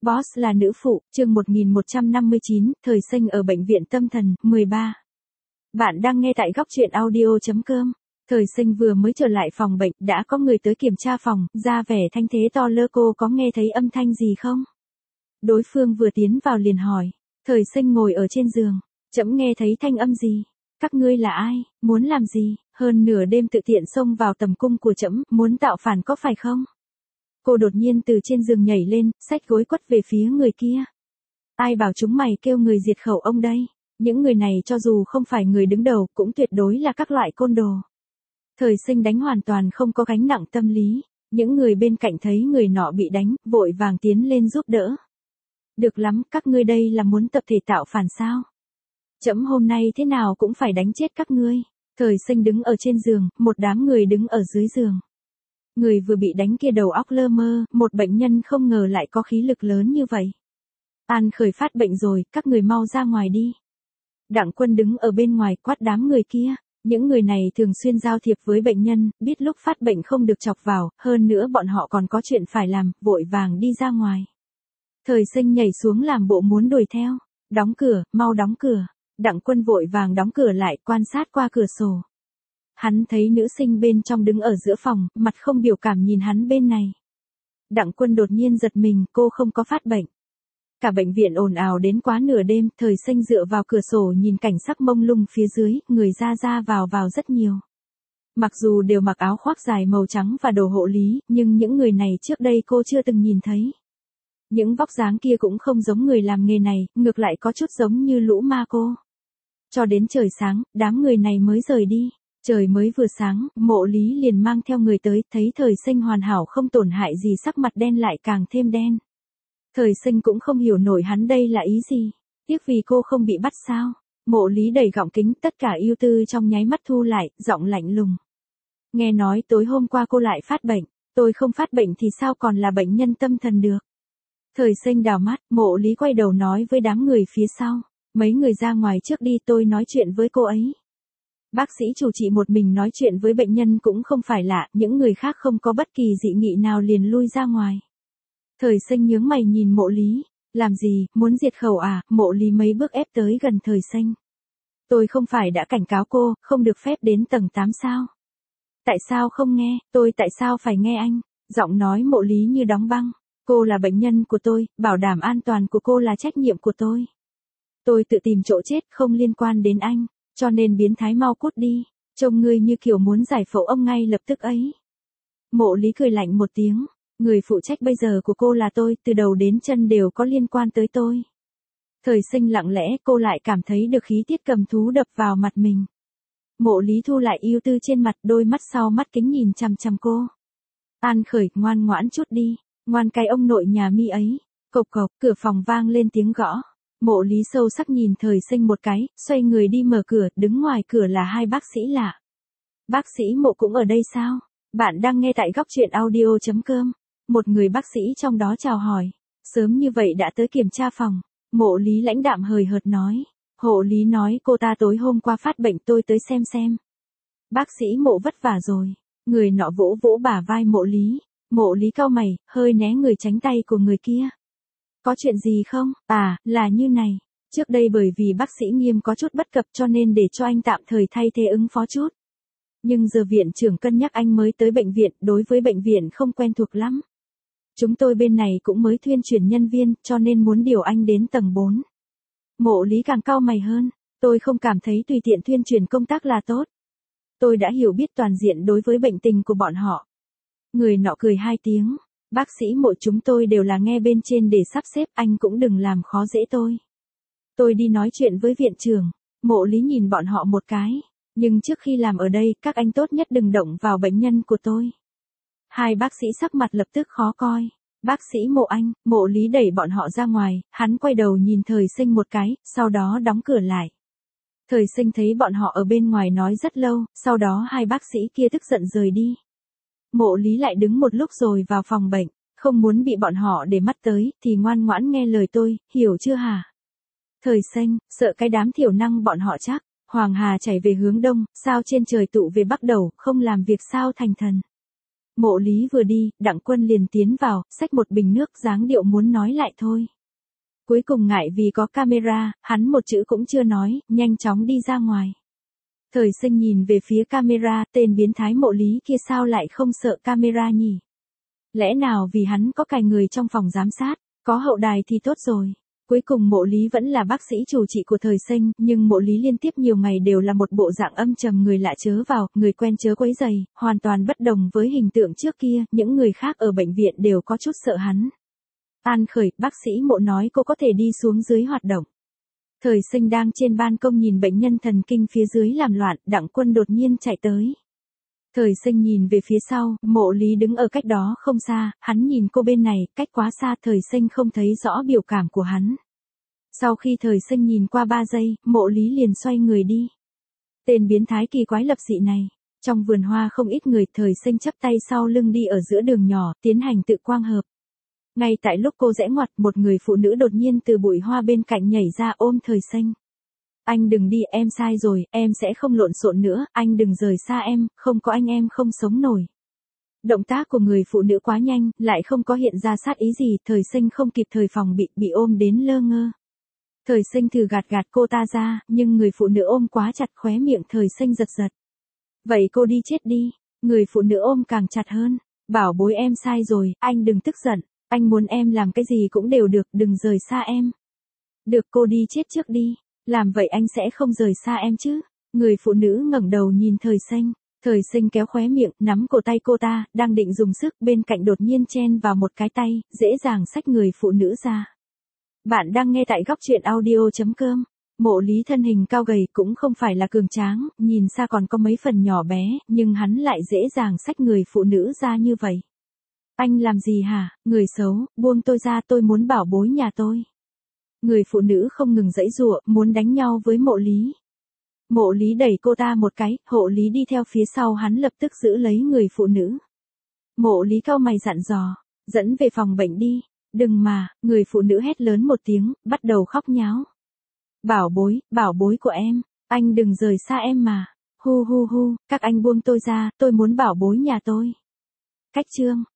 Boss là nữ phụ, chương 1159, thời sinh ở bệnh viện tâm thần, 13. Bạn đang nghe tại góc truyện audio.com. Thời sinh vừa mới trở lại phòng bệnh, đã có người tới kiểm tra phòng, ra vẻ thanh thế to lơ, cô có nghe thấy âm thanh gì không? Đối phương vừa tiến vào liền hỏi. Thời sinh ngồi ở trên giường, trẫm nghe thấy thanh âm gì? Các ngươi là ai, muốn làm gì, hơn nửa đêm tự tiện xông vào tầm cung của trẫm, muốn tạo phản có phải không? Cô đột nhiên từ trên giường nhảy lên, xách gối quất về phía người kia. Ai bảo chúng mày kêu người diệt khẩu ông đây? Những người này cho dù không phải người đứng đầu cũng tuyệt đối là các loại côn đồ. Thời sinh đánh hoàn toàn không có gánh nặng tâm lý. Những người bên cạnh thấy người nọ bị đánh, vội vàng tiến lên giúp đỡ. Được lắm, các ngươi đây là muốn tập thể tạo phản sao? Trẫm hôm nay thế nào cũng phải đánh chết các ngươi. Thời sinh đứng ở trên giường, một đám người đứng ở dưới giường. Người vừa bị đánh kia đầu óc lơ mơ, một bệnh nhân không ngờ lại có khí lực lớn như vậy. An khởi phát bệnh rồi, các người mau ra ngoài đi. Đặng Quân đứng ở bên ngoài quát đám người kia. Những người này thường xuyên giao thiệp với bệnh nhân, biết lúc phát bệnh không được chọc vào, hơn nữa bọn họ còn có chuyện phải làm, vội vàng đi ra ngoài. Thời sinh nhảy xuống làm bộ muốn đuổi theo. Đóng cửa, mau đóng cửa. Đặng Quân vội vàng đóng cửa lại, quan sát qua cửa sổ. Hắn thấy nữ sinh bên trong đứng ở giữa phòng, mặt không biểu cảm nhìn hắn bên này. Đặng Quân đột nhiên giật mình, cô không có phát bệnh. Cả bệnh viện ồn ào đến quá nửa đêm, thời sinh dựa vào cửa sổ nhìn cảnh sắc mông lung phía dưới, người ra vào rất nhiều. Mặc dù đều mặc áo khoác dài màu trắng và đồ hộ lý, nhưng những người này trước đây cô chưa từng nhìn thấy. Những vóc dáng kia cũng không giống người làm nghề này, ngược lại có chút giống như lũ ma cô. Cho đến trời sáng, đám người này mới rời đi. Trời mới vừa sáng, Mộ Lý liền mang theo người tới, thấy thời sinh hoàn hảo không tổn hại gì, sắc mặt đen lại càng thêm đen. Thời sinh cũng không hiểu nổi hắn đây là ý gì, tiếc vì cô không bị bắt sao. Mộ Lý đẩy gọng kính, tất cả ưu tư trong nháy mắt thu lại, giọng lạnh lùng. Nghe nói tối hôm qua cô lại phát bệnh, tôi không phát bệnh thì sao còn là bệnh nhân tâm thần được. Thời sinh đào mắt, Mộ Lý quay đầu nói với đám người phía sau, mấy người ra ngoài trước đi, tôi nói chuyện với cô ấy. Bác sĩ chủ trị một mình nói chuyện với bệnh nhân cũng không phải lạ, những người khác không có bất kỳ dị nghị nào liền lui ra ngoài. Thời sinh nhướng mày nhìn Mộ Lý, làm gì, muốn diệt khẩu à? Mộ Lý mấy bước ép tới gần thời sinh. Tôi không phải đã cảnh cáo cô, không được phép đến tầng 8 sao? Tại sao không nghe, tôi tại sao phải nghe anh? Giọng nói Mộ Lý như đóng băng. Cô là bệnh nhân của tôi, bảo đảm an toàn của cô là trách nhiệm của tôi. Tôi tự tìm chỗ chết, không liên quan đến anh. Cho nên biến thái mau cút đi, trông ngươi như kiểu muốn giải phẫu ông ngay lập tức ấy. Mộ Lý cười lạnh một tiếng, người phụ trách bây giờ của cô là tôi, từ đầu đến chân đều có liên quan tới tôi. Thời sinh lặng lẽ, cô lại cảm thấy được khí tiết cầm thú đập vào mặt mình. Mộ Lý thu lại ưu tư trên mặt, đôi mắt sau mắt kính nhìn chằm chằm cô. An khởi, ngoan ngoãn chút đi, ngoan cái ông nội nhà mi ấy. Cộc cộc, cửa phòng vang lên tiếng gõ. Mộ Lý sâu sắc nhìn thời sinh một cái, xoay người đi mở cửa, đứng ngoài cửa là hai bác sĩ lạ. Bác sĩ Mộ cũng ở đây sao? Bạn đang nghe tại góc truyện audio.com. Một người bác sĩ trong đó chào hỏi. Sớm như vậy đã tới kiểm tra phòng. Mộ Lý lãnh đạm hời hợt nói. Hộ lý nói cô ta tối hôm qua phát bệnh, tôi tới xem. Bác sĩ Mộ vất vả rồi. Người nọ vỗ vỗ bả vai Mộ Lý. Mộ Lý cau mày, hơi né người tránh tay của người kia. Có chuyện gì không? À, là như này. Trước đây bởi vì bác sĩ Nghiêm có chút bất cập cho nên để cho anh tạm thời thay thế ứng phó chút. Nhưng giờ viện trưởng cân nhắc anh mới tới bệnh viện, đối với bệnh viện không quen thuộc lắm. Chúng tôi bên này cũng mới thuyên chuyển nhân viên, cho nên muốn điều anh đến tầng 4. Mộ Lý càng cau mày hơn. Tôi không cảm thấy tùy tiện thuyên chuyển công tác là tốt. Tôi đã hiểu biết toàn diện đối với bệnh tình của bọn họ. Người nọ cười hai tiếng. Bác sĩ Mộ, chúng tôi đều là nghe bên trên để sắp xếp, anh cũng đừng làm khó dễ tôi. Tôi đi nói chuyện với viện trưởng. Mộ Lý nhìn bọn họ một cái. Nhưng trước khi làm ở đây, các anh tốt nhất đừng động vào bệnh nhân của tôi. Hai bác sĩ sắc mặt lập tức khó coi. Bác sĩ Mộ anh, Mộ Lý đẩy bọn họ ra ngoài, hắn quay đầu nhìn thời sinh một cái, sau đó đóng cửa lại. Thời sinh thấy bọn họ ở bên ngoài nói rất lâu, sau đó hai bác sĩ kia tức giận rời đi. Mộ Lý lại đứng một lúc rồi vào phòng bệnh, không muốn bị bọn họ để mắt tới, thì ngoan ngoãn nghe lời tôi, hiểu chưa hả? Thời sinh, sợ cái đám thiểu năng bọn họ chắc. Hoàng Hà chảy về hướng đông, sao trên trời tụ về bắc đầu, không làm việc sao thành thần. Mộ Lý vừa đi, Đặng Quân liền tiến vào, xách một bình nước dáng điệu muốn nói lại thôi. Cuối cùng ngại vì có camera, hắn một chữ cũng chưa nói, nhanh chóng đi ra ngoài. Thời Sinh nhìn về phía camera, tên biến thái Mộ Lý kia sao lại không sợ camera nhỉ? Lẽ nào vì hắn có cài người trong phòng giám sát, có hậu đài thì tốt rồi. Cuối cùng Mộ Lý vẫn là bác sĩ chủ trị của Thời Sinh, nhưng Mộ Lý liên tiếp nhiều ngày đều là một bộ dạng âm trầm, người lạ chớ vào, người quen chớ quấy rầy, hoàn toàn bất đồng với hình tượng trước kia, những người khác ở bệnh viện đều có chút sợ hắn. An Khởi, bác sĩ Mộ nói cô có thể đi xuống dưới hoạt động. Thời Sinh đang trên ban công nhìn bệnh nhân thần kinh phía dưới làm loạn, Đặng Quân đột nhiên chạy tới. Thời Sinh nhìn về phía sau, Mộ Lý đứng ở cách đó không xa, hắn nhìn cô bên này, cách quá xa, Thời Sinh không thấy rõ biểu cảm của hắn. Sau khi Thời Sinh nhìn qua 3 giây, Mộ Lý liền xoay người đi. Tên biến thái kỳ quái lập dị này. Trong vườn hoa không ít người, Thời Sinh chắp tay sau lưng đi ở giữa đường nhỏ, tiến hành tự quang hợp. Ngay tại lúc cô rẽ ngoặt, một người phụ nữ đột nhiên từ bụi hoa bên cạnh nhảy ra ôm Thời Sinh. Anh đừng đi, em sai rồi, em sẽ không lộn xộn nữa, anh đừng rời xa em, không có anh em không sống nổi. Động tác của người phụ nữ quá nhanh, lại không có hiện ra sát ý gì, Thời Sinh không kịp thời phòng bị ôm đến lơ ngơ. Thời Sinh thử gạt cô ta ra, nhưng người phụ nữ ôm quá chặt, khóe miệng Thời Sinh giật giật. Vậy cô đi chết đi, người phụ nữ ôm càng chặt hơn. Bảo bối em sai rồi, anh đừng tức giận, anh muốn em làm cái gì cũng đều được, đừng rời xa em. Được, cô đi chết trước đi. Làm vậy anh sẽ không rời xa em chứ. Người phụ nữ ngẩng đầu nhìn Thời Sinh. Thời Sinh kéo khóe miệng, nắm cổ tay cô ta, đang định dùng sức, bên cạnh đột nhiên chen vào một cái tay, dễ dàng xách người phụ nữ ra. Bạn đang nghe tại góc truyện audio.com. Mộ Lý thân hình cao gầy, cũng không phải là cường tráng, nhìn xa còn có mấy phần nhỏ bé, nhưng hắn lại dễ dàng xách người phụ nữ ra như vậy. Anh làm gì hả, người xấu, buông tôi ra, tôi muốn bảo bối nhà tôi. Người phụ nữ không ngừng giãy giụa, muốn đánh nhau với Mộ Lý. Mộ Lý đẩy cô ta một cái, Hộ Lý đi theo phía sau hắn lập tức giữ lấy người phụ nữ. Mộ Lý cau mày dặn dò, dẫn về phòng bệnh đi. Đừng mà, người phụ nữ hét lớn một tiếng, bắt đầu khóc nháo. Bảo bối của em, anh đừng rời xa em mà. Hu, các anh buông tôi ra, tôi muốn bảo bối nhà tôi. Cách chương